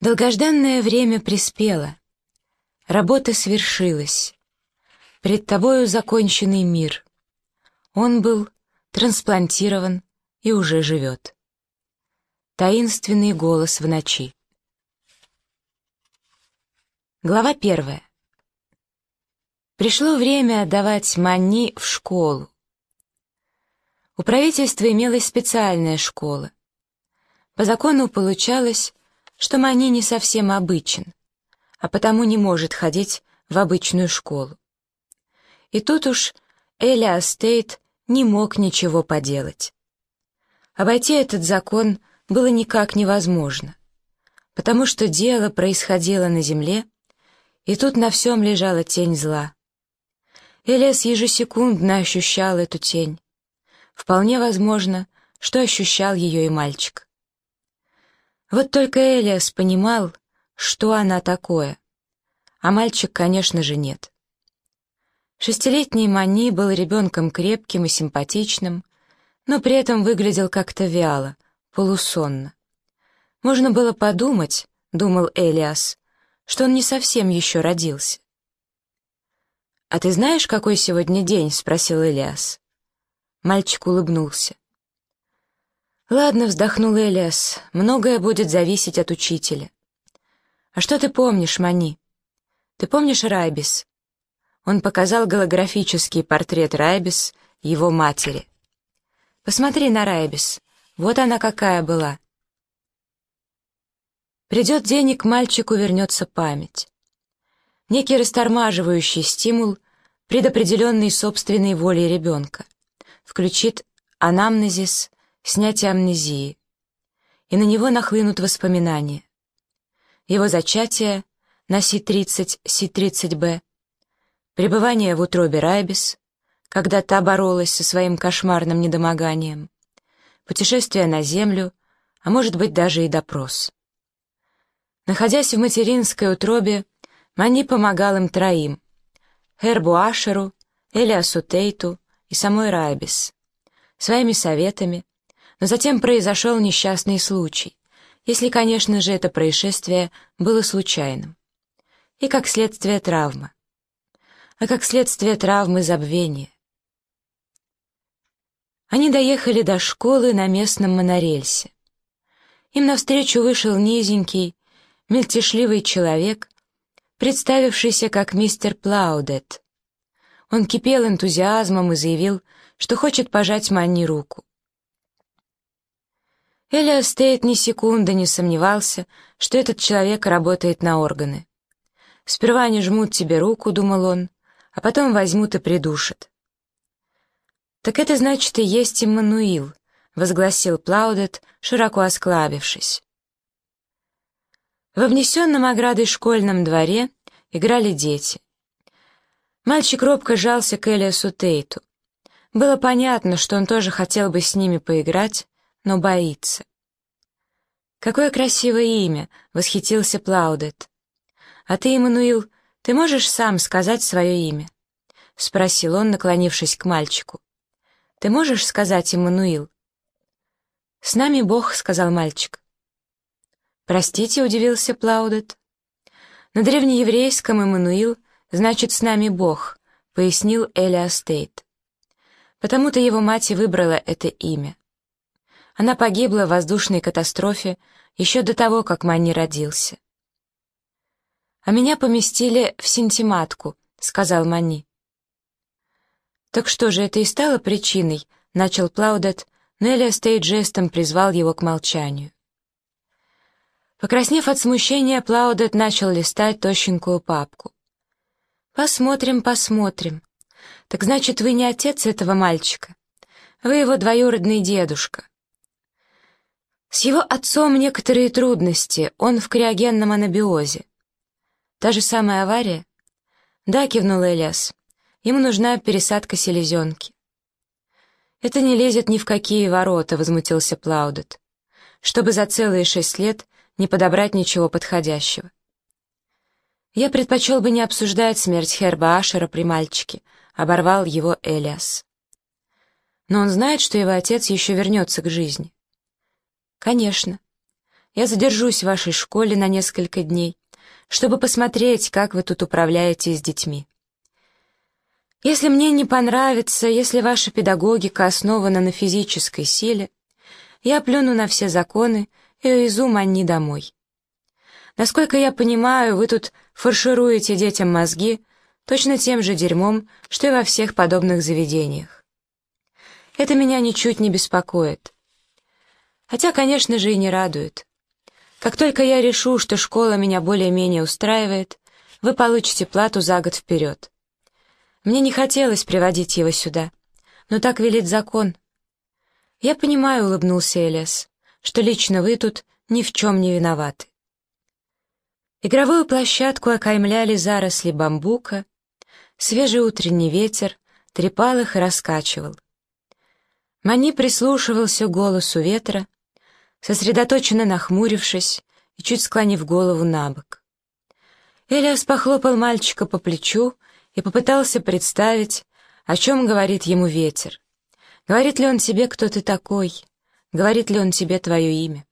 Долгожданное время приспело, работа свершилась, пред тобою законченный мир. Он был трансплантирован и уже живет. Таинственный голос в ночи. Глава 1. Пришло время отдавать Манни в школу. У правительства имелась специальная школа. По закону получалось, что Манни не совсем обычен, а потому не может ходить в обычную школу. И тут уж Элиас Тейт не мог ничего поделать. Обойти этот закон было никак невозможно, потому что дело происходило на земле, и тут на всем лежала тень зла. Элиас ежесекундно ощущал эту тень. Вполне возможно, что ощущал ее и мальчик. Вот только Элиас понимал, что она такое, а мальчик, конечно же, нет. Шестилетний Манни был ребенком крепким и симпатичным, но при этом выглядел как-то вяло, полусонно. Можно было подумать, думал Элиас, что он не совсем еще родился. «А ты знаешь, какой сегодня день?» — спросил Элиас. Мальчик улыбнулся. «Ладно», — вздохнул Элиас, — «многое будет зависеть от учителя». «А что ты помнишь, Манни? Ты помнишь Райбис?» Он показал голографический портрет Райбис, его матери. «Посмотри на Райбис, вот она какая была». Придет день, и к мальчику вернется память. Некий растормаживающий стимул, предопределенный собственной волей ребенка, включит анамнезис, снятие амнезии, и на него нахлынут воспоминания. Его зачатие на Си-30, Си-30Б, пребывание в утробе Райбис, когда та боролась со своим кошмарным недомоганием, путешествие на Землю, а может быть даже и допрос. Находясь в материнской утробе, Манни помогал им троим — Хербу Ашеру, Элиасу Тейту и самой Райбис, своими советами, но затем произошел несчастный случай, если, конечно же, это происшествие было случайным, и как следствие травма, а как следствие травмы забвения. Они доехали до школы на местном монорельсе. Им навстречу вышел низенький, мельтешливый человек, представившийся как мистер Плаудет. Он кипел энтузиазмом и заявил, что хочет пожать Манни руку. Элиас Тейт ни секунды не сомневался, что этот человек работает на органы. «Сперва они жмут тебе руку», — думал он, — «а потом возьмут и придушат». «Так это значит и есть Иммануил», — возгласил Плаудет, широко осклабившись. Во внесенном оградой школьном дворе играли дети. Мальчик робко жался к Элиасу Тейту. Было понятно, что он тоже хотел бы с ними поиграть, но боится. «Какое красивое имя!» — восхитился Плаудет. «А ты, Иммануил, ты можешь сам сказать свое имя?» — спросил он, наклонившись к мальчику. «Ты можешь сказать, Иммануил?» «С нами Бог», — сказал мальчик. «Простите», — удивился Плаудет. «На древнееврейском Иммануил значит «с нами Бог», — пояснил Элиас Тейт. Потому-то его мать и выбрала это имя. Она погибла в воздушной катастрофе еще до того, как Манни родился. «А меня поместили в синтиматку», — сказал Манни. «Так что же это и стало причиной?» — начал Плаудет, но Элиас Тейт жестом призвал его к молчанию. Покраснев от смущения, Плаудет начал листать тощенькую папку. «Посмотрим, посмотрим. Так значит, вы не отец этого мальчика? Вы его двоюродный дедушка. С его отцом некоторые трудности, он в криогенном анабиозе. Та же самая авария?» «Да», — кивнул Элиас. «Ему нужна пересадка селезенки». «Это не лезет ни в какие ворота», — возмутился Плаудет. «Чтобы за целые 6 лет не подобрать ничего подходящего». «Я предпочел бы не обсуждать смерть Херба Ашера при мальчике», — оборвал его Элиас. «Но он знает, что его отец еще вернется к жизни». «Конечно. я задержусь в вашей школе на несколько дней, чтобы посмотреть, как вы тут управляете с детьми. Если мне не понравится, если ваша педагогика основана на физической силе, я плюну на все законы и увезу Манни домой. Насколько я понимаю, вы тут фаршируете детям мозги точно тем же дерьмом, что и во всех подобных заведениях. Это меня ничуть не беспокоит. Хотя, конечно же, и не радует. Как только я решу, что школа меня более-менее устраивает, вы получите плату за год вперед. Мне не хотелось приводить его сюда, но так велит закон. Я понимаю, улыбнулся Элиас, что лично вы тут ни в чем не виноваты. Игровую площадку окаймляли заросли бамбука, свежий утренний ветер трепал их и раскачивал. Манни прислушивался к голосу ветра, сосредоточенно нахмурившись и чуть склонив голову на бок. Элиас похлопал мальчика по плечу и попытался представить, о чем говорит ему ветер. Говорит ли он тебе, кто ты такой? Говорит ли он тебе твое имя?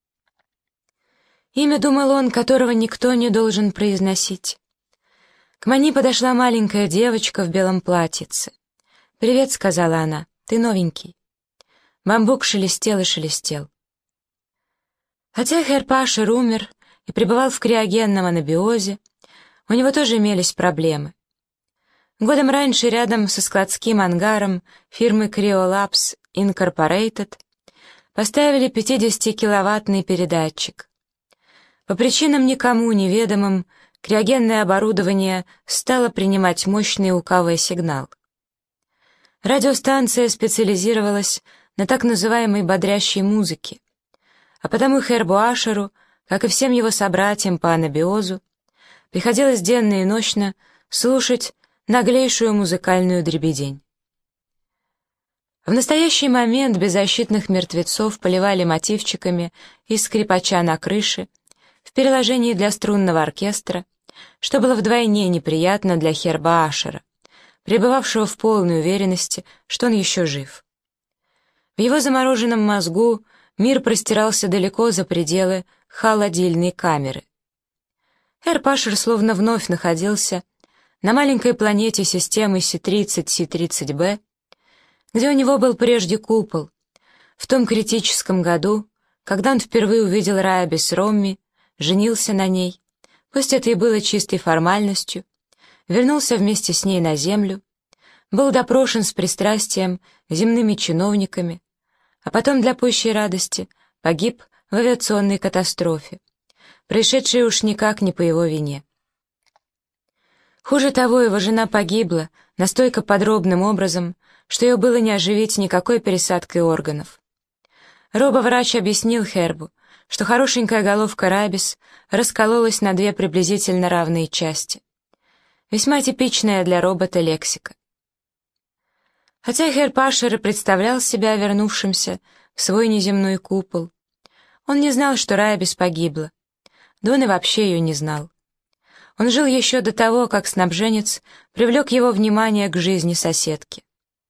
Имя, думал он, которого никто не должен произносить. К Манни подошла маленькая девочка в белом платьице. «Привет», — сказала она, — «ты новенький». Бамбук шелестел и шелестел. Хотя Херр Пашер умер и пребывал в криогенном анабиозе, у него тоже имелись проблемы. Годом раньше рядом со складским ангаром фирмы Cryolabs Incorporated поставили 50-киловаттный передатчик. По причинам никому неведомым криогенное оборудование стало принимать мощный УКВ-сигнал. Радиостанция специализировалась на так называемой бодрящей музыке, а потому Хербу Ашеру, как и всем его собратьям по анабиозу, приходилось денно и нощно слушать наглейшую музыкальную дребедень. В настоящий момент беззащитных мертвецов поливали мотивчиками из «Скрипача на крыше» в переложении для струнного оркестра, что было вдвойне неприятно для Херба Ашера, пребывавшего в полной уверенности, что он еще жив. В его замороженном мозгу мир простирался далеко за пределы холодильной камеры. Херб Ашер словно вновь находился на маленькой планете системы Си-30, Си-30Б, где у него был прежде купол, в том критическом году, когда он впервые увидел Райабис Ромми, женился на ней, пусть это и было чистой формальностью, вернулся вместе с ней на Землю, был допрошен с пристрастием земными чиновниками, а потом для пущей радости погиб в авиационной катастрофе, происшедшей уж никак не по его вине. Хуже того, его жена погибла настолько подробным образом, что ее было не оживить никакой пересадкой органов. Робоврач объяснил Хербу, что хорошенькая головка Райабис раскололась на две приблизительно равные части. Весьма типичная для робота лексика. Хотя Херб Ашер и представлял себя вернувшимся в свой неземной купол, он не знал, что Райабис погибла. Да он и вообще ее не знал. Он жил еще до того, как снабженец привлек его внимание к жизни соседки.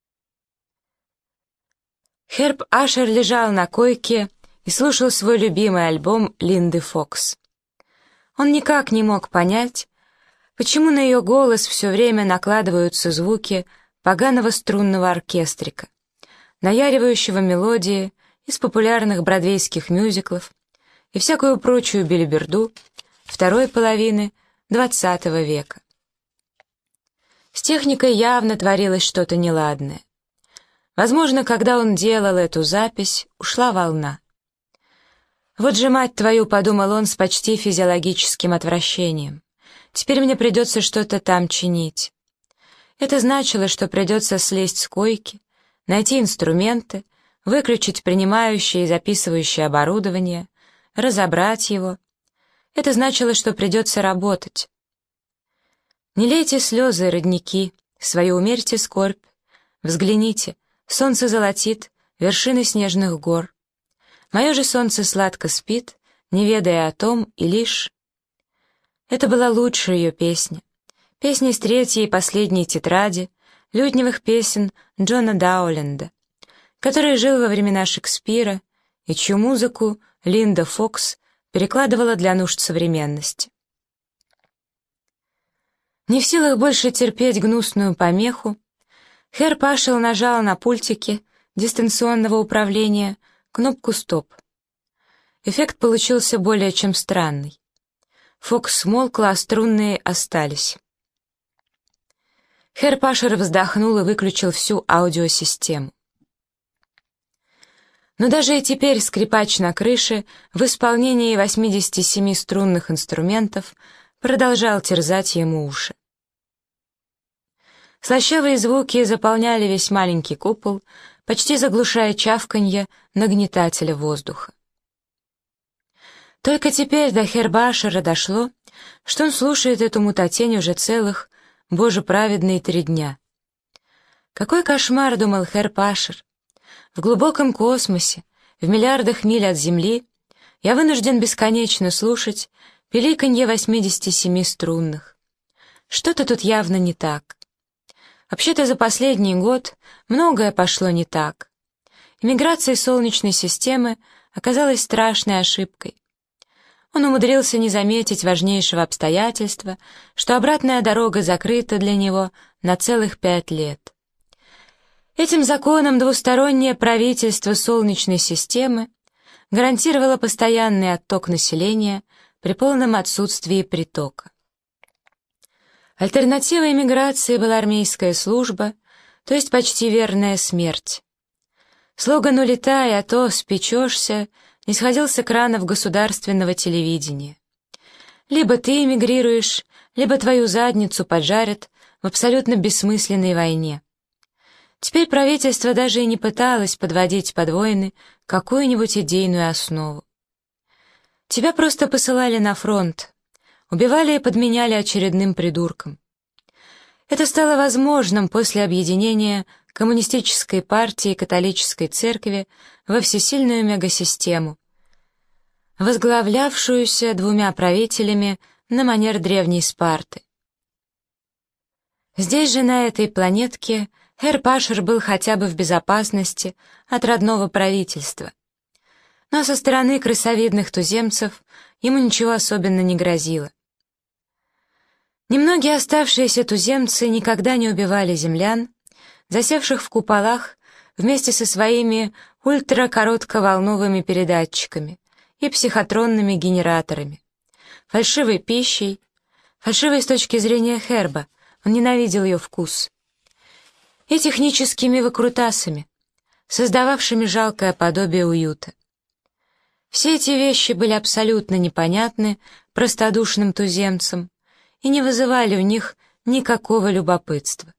Херб Ашер лежал на койке и слушал свой любимый альбом Линды Фокс. Он никак не мог понять, почему на ее голос все время накладываются звуки поганого струнного оркестрика, наяривающего мелодии из популярных бродвейских мюзиклов и всякую прочую белиберду второй половины XX века. С техникой явно творилось что-то неладное. Возможно, когда он делал эту запись, ушла волна. «Вот же, мать твою», — подумал он с почти физиологическим отвращением, «теперь мне придется что-то там чинить». Это значило, что придется слезть с койки, найти инструменты, выключить принимающее и записывающее оборудование, разобрать его. Это значило, что придется работать. Не лейте слезы, родники, свою умерьте скорбь. Взгляните, солнце золотит вершины снежных гор. Мое же солнце сладко спит, не ведая о том и лишь... Это была лучшая ее песня. Песня из третьей и последней тетради лютневых песен Джона Дауленда, который жил во времена Шекспира и чью музыку Линда Фокс перекладывала для нужд современности. Не в силах больше терпеть гнусную помеху, Херр Пашел нажал на пультике дистанционного управления кнопку «Стоп». Эффект получился более чем странный. Фокс смолкла, а струнные остались. Херр Пашер вздохнул и выключил всю аудиосистему. Но даже и теперь скрипач на крыше в исполнении 87 струнных инструментов продолжал терзать ему уши. Слащавые звуки заполняли весь маленький купол, почти заглушая чавканье нагнетателя воздуха. Только теперь до Херр Пашера дошло, что он слушает эту мутатень уже целых, боже праведные, 3 дня. Какой кошмар, думал Херр Пашер. В глубоком космосе, в миллиардах миль от Земли, я вынужден бесконечно слушать пиликанье 87 струнных. Что-то тут явно не так. Вообще-то за последний год многое пошло не так. Эмиграция Солнечной системы оказалась страшной ошибкой. Он умудрился не заметить важнейшего обстоятельства, что обратная дорога закрыта для него на целых 5 лет. Этим законом двустороннее правительство Солнечной системы гарантировало постоянный отток населения при полном отсутствии притока. Альтернативой эмиграции была армейская служба, то есть почти верная смерть. Слоган «Улетай, а то спечешься» не сходил с экранов государственного телевидения. Либо ты эмигрируешь, либо твою задницу поджарят в абсолютно бессмысленной войне. Теперь правительство даже и не пыталось подводить под войны какую-нибудь идейную основу. Тебя просто посылали на фронт, убивали и подменяли очередным придурком. Это стало возможным после объединения коммунистической партии и католической церкви во всесильную мегасистему, возглавлявшуюся 2 правителями на манер древней Спарты. Здесь же, на этой планетке, Херр Пашер был хотя бы в безопасности от родного правительства. Но со стороны крысовидных туземцев ему ничего особенно не грозило. Немногие оставшиеся туземцы никогда не убивали землян, засевших в куполах вместе со своими ультракоротковолновыми передатчиками и психотронными генераторами, фальшивой пищей, фальшивой с точки зрения Херба, он ненавидел ее вкус, и техническими выкрутасами, создававшими жалкое подобие уюта. Все эти вещи были абсолютно непонятны простодушным туземцам и не вызывали у них никакого любопытства.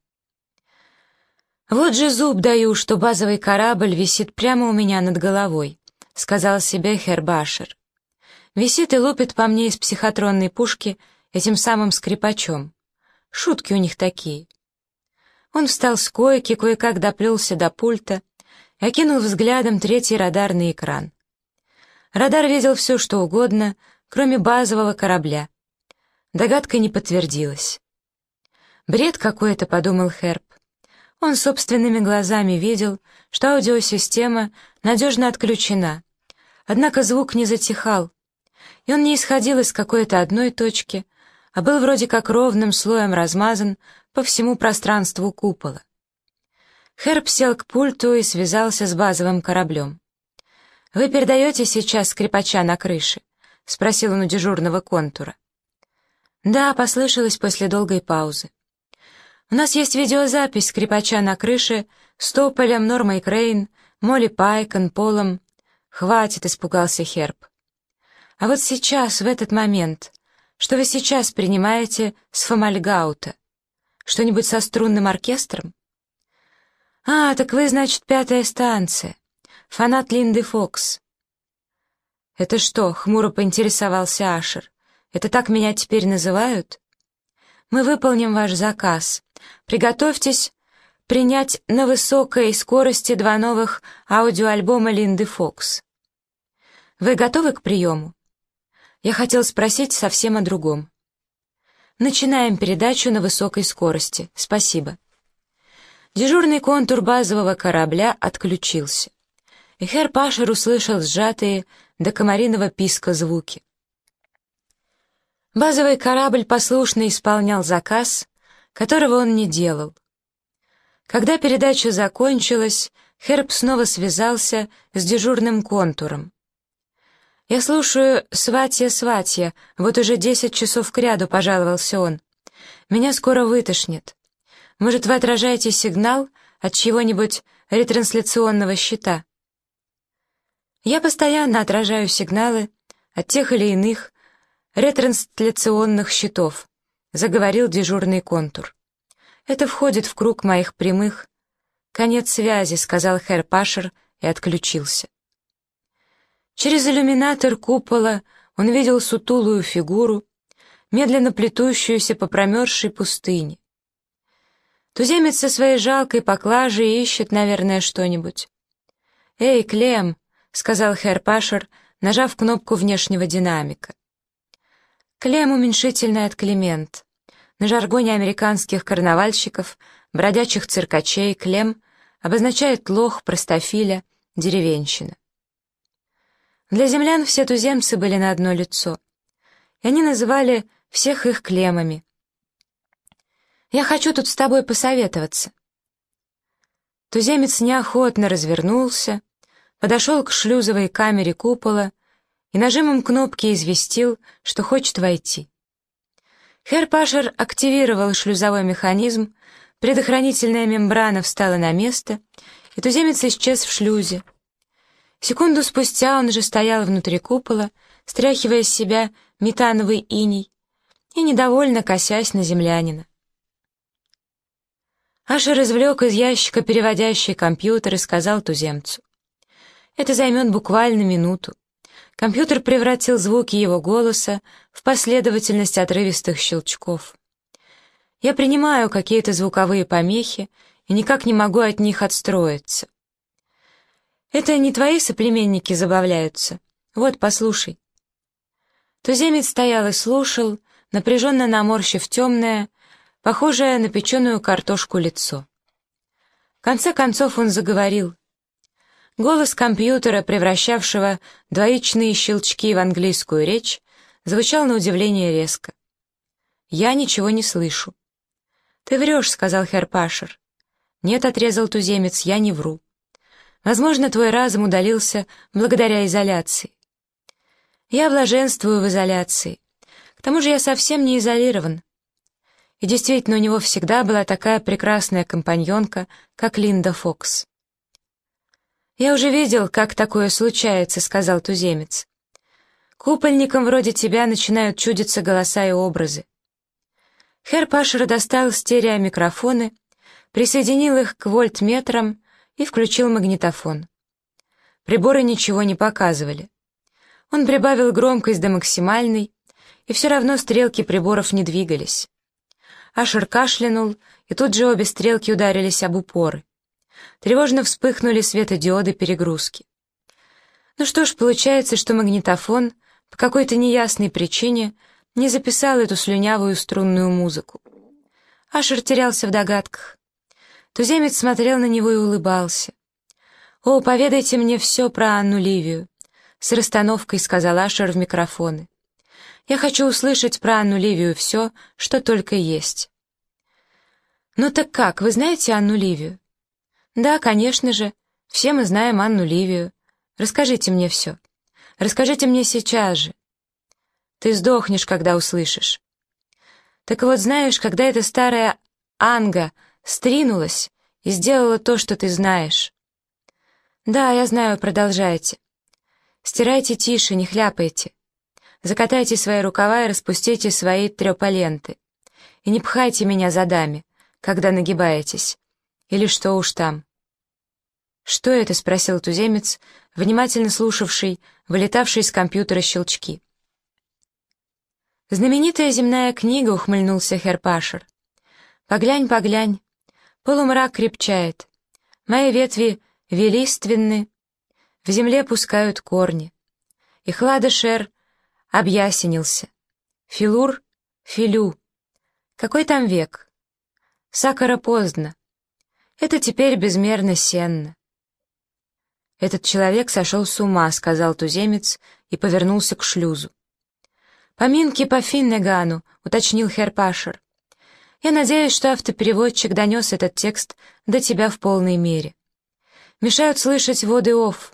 «Вот же зуб даю, что базовый корабль висит прямо у меня над головой», — сказал себе Херр Пашер. «Висит и лупит по мне из психотронной пушки этим самым скрипачом. Шутки у них такие». Он встал с койки, кое-как доплелся до пульта и окинул взглядом 3-й радарный экран. Радар видел все, что угодно, кроме базового корабля. Догадка не подтвердилась. «Бред какой-то», — подумал Херб. Он собственными глазами видел, что аудиосистема надежно отключена, однако звук не затихал, и он не исходил из какой-то одной точки, а был вроде как ровным слоем размазан по всему пространству купола. Херб сел к пульту и связался с базовым кораблем. «Вы передаете сейчас скрипача на крыше?» — спросил он у дежурного контура. «Да», — послышалось после долгой паузы. «У нас есть видеозапись скрипача на крыше с Тополем, Нормой Крейн, Молли Пайкон, Полом». «Хватит», — испугался Херб. «А вот сейчас, в этот момент, что вы сейчас принимаете с Фомальгаута? Что-нибудь со струнным оркестром?» «А, так вы, значит, 5-я станция. Фанат Линды Фокс». «Это что?» — хмуро поинтересовался Ашер. «Это так меня теперь называют?» «Мы выполним ваш заказ. Приготовьтесь принять на высокой скорости 2 новых аудиоальбома Линды Фокс». «Вы готовы к приему?» «Я хотел спросить совсем о другом». «Начинаем передачу на высокой скорости. Спасибо». Дежурный контур базового корабля отключился, и Херр Пашер услышал сжатые до комариного писка звуки. Базовый корабль послушно исполнял заказ, которого он не делал. Когда передача закончилась, Херб снова связался с дежурным контуром. «Я слушаю «Сватья, сватья», вот уже 10 часов кряду», — пожаловался он. «Меня скоро вытошнит. Может, вы отражаете сигнал от чьего-нибудь ретрансляционного щита?» «Я постоянно отражаю сигналы от тех или иных ретрансляционных щитов», — заговорил дежурный контур. «Это входит в круг моих прямых». «Конец связи», — сказал Херр Пашер и отключился. Через иллюминатор купола он видел сутулую фигуру, медленно плетущуюся по промерзшей пустыне. Туземец со своей жалкой поклажей ищет, наверное, что-нибудь. «Эй, Клем», — сказал Херр Пашер, нажав кнопку внешнего динамика. Клем — уменьшительное от Клемент. На жаргоне американских карнавальщиков, бродячих циркачей Клем обозначает лох, простофиля, деревенщина. Для землян все туземцы были на одно лицо, и они называли всех их Клемами. «Я хочу тут с тобой посоветоваться». Туземец неохотно развернулся, подошел к шлюзовой камере купола и нажимом кнопки известил, что хочет войти. Херр Пашер активировал шлюзовой механизм, предохранительная мембрана встала на место, и туземец исчез в шлюзе. Секунду спустя он уже стоял внутри купола, стряхивая с себя метановый иней и недовольно косясь на землянина. Ашер извлек из ящика переводящий компьютер и сказал туземцу: «Это займет буквально минуту». Компьютер превратил звуки его голоса в последовательность отрывистых щелчков. «Я принимаю какие-то звуковые помехи и никак не могу от них отстроиться». «Это не твои соплеменники забавляются? Вот, послушай». Туземец стоял и слушал, напряженно наморщив темное, похожее на печеную картошку лицо. В конце концов он заговорил. Голос компьютера, превращавшего двоичные щелчки в английскую речь, звучал на удивление резко. «Я ничего не слышу». «Ты врешь», — сказал Херр Пашер. «Нет», — отрезал туземец, — «я не вру. Возможно, твой разум удалился благодаря изоляции». «Я блаженствую в изоляции. К тому же я совсем не изолирован». И действительно, у него всегда была такая прекрасная компаньонка, как Линда Фокс. «Я уже видел, как такое случается», — сказал туземец. «Купольникам вроде тебя начинают чудиться голоса и образы». Херр Пашер достал стереомикрофоны, присоединил их к вольтметрам и включил магнитофон. Приборы ничего не показывали. Он прибавил громкость до максимальной, и все равно стрелки приборов не двигались. Ашер кашлянул, и тут же обе стрелки ударились об упоры. Тревожно вспыхнули светодиоды перегрузки. Ну что ж, получается, что магнитофон по какой-то неясной причине не записал эту слюнявую струнную музыку. Ашер терялся в догадках. Туземец смотрел на него и улыбался. «О, поведайте мне все про Анну Ливию», — с расстановкой сказал Ашер в микрофоны. «Я хочу услышать про Анну Ливию все, что только есть». «Ну так как, вы знаете Анну Ливию?» «Да, конечно же. Все мы знаем Анну Ливию. Расскажите мне все. Расскажите мне сейчас же». «Ты сдохнешь, когда услышишь». «Так вот, знаешь, когда эта старая Анга стринулась и сделала то, что ты знаешь». «Да, я знаю, продолжайте. Стирайте тише, не хляпайте. Закатайте свои рукава и распустите свои трёполенты. И не пхайте меня задами, когда нагибаетесь. Или что уж там». «Что это?» — спросил туземец, внимательно слушавший вылетавшие из компьютера щелчки. «Знаменитая земная книга», — ухмыльнулся Херр Пашер. «Поглянь, поглянь. Полумрак крепчает. Мои ветви велиственны, в земле пускают корни. И Хладошер объяснился. Филур, филю. Какой там век? Сакара поздно. Это теперь безмерно сенно». «Этот человек сошел с ума», — сказал туземец и повернулся к шлюзу. «Поминки по Финнегану», — уточнил Херр Пашер. «Я надеюсь, что автопереводчик донес этот текст до тебя в полной мере. Мешают слышать воды Оф,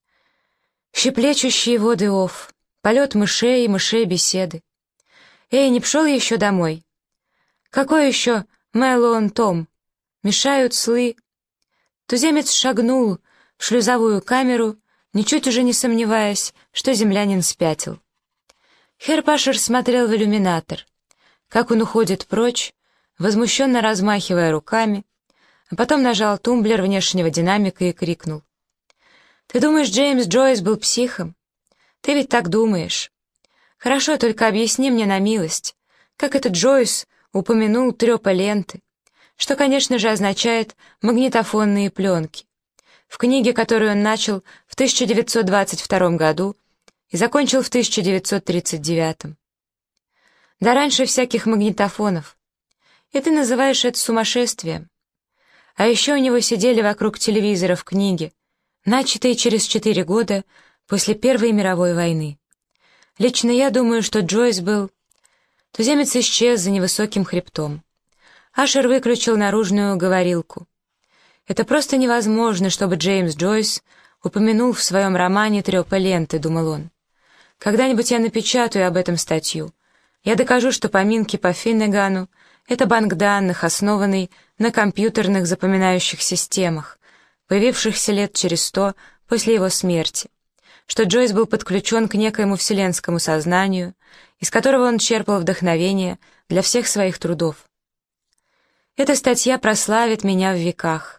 щеплечущие воды Оф, полет мышей и мышей беседы. Эй, не пшел я еще домой? Какой еще Мэллоун Том? Мешают слы». Туземец шагнул в шлюзовую камеру, ничуть уже не сомневаясь, что землянин спятил. Херр Пашер смотрел в иллюминатор, как он уходит прочь, возмущенно размахивая руками, а потом нажал тумблер внешнего динамика и крикнул: «Ты думаешь, Джеймс Джойс был психом? Ты ведь так думаешь. Хорошо, только объясни мне на милость, как этот Джойс упомянул трёпа ленты, что, конечно же, означает магнитофонные пленки, в книге, которую он начал в 1922 году и закончил в 1939. Да раньше всяких магнитофонов. И ты называешь это сумасшествием. А еще у него сидели вокруг телевизора в книге, начатой через 4 года после Первой мировой войны. Лично я думаю, что Джойс был...» Туземец исчез за невысоким хребтом. Ашер выключил наружную говорилку. «Это просто невозможно, чтобы Джеймс Джойс упомянул в своем романе «Трёпа ленты», — думал он. «Когда-нибудь я напечатаю об этом статью. Я докажу, что поминки по Финнегану — это банк данных, основанный на компьютерных запоминающих системах, появившихся лет через 100 после его смерти, что Джойс был подключен к некоему вселенскому сознанию, из которого он черпал вдохновение для всех своих трудов. Эта статья прославит меня в веках».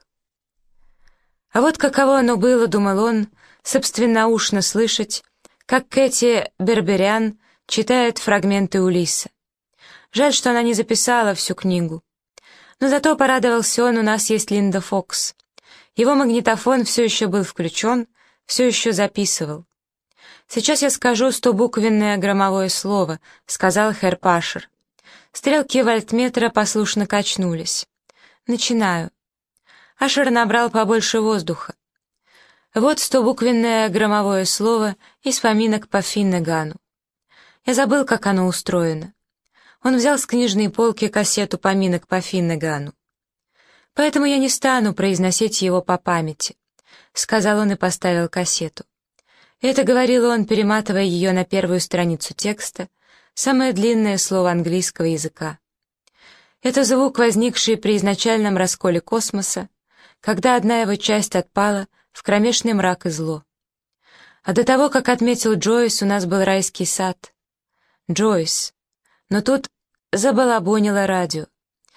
А вот каково оно было, думал он, собственноушно слышать, как Кэти Берберян читает фрагменты Улисса. Жаль, что она не записала всю книгу. Но зато порадовался он: у нас есть Линда Фокс. Его магнитофон все еще был включен, все еще записывал. «Сейчас я скажу 100-буквенное громовое слово», — сказал Херр Пашер. Стрелки вольтметра послушно качнулись. «Начинаю». Ашер набрал побольше воздуха. «Вот 100-буквенное громовое слово из поминок по Финнегану. Я забыл, как оно устроено». Он взял с книжной полки кассету поминок по Финнегану. «Поэтому я не стану произносить его по памяти», — сказал он и поставил кассету. Это говорил он, перематывая ее на первую страницу текста, самое длинное слово английского языка. Это звук, возникший при изначальном расколе космоса, когда одна его часть отпала в кромешный мрак и зло. А до того, как отметил Джойс, у нас был райский сад. Джойс. Но тут забалабонило радио.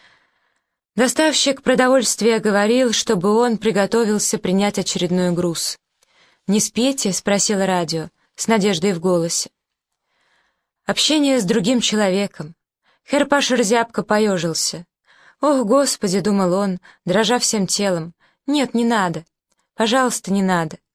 Доставщик продовольствия говорил, чтобы он приготовился принять очередной груз. «Не спите?» — спросило радио, с надеждой в голосе. Общение с другим человеком. Херр Пашер зябко поежился. «Ох, Господи!» — думал он, дрожа всем телом. «Нет, не надо. Пожалуйста, не надо.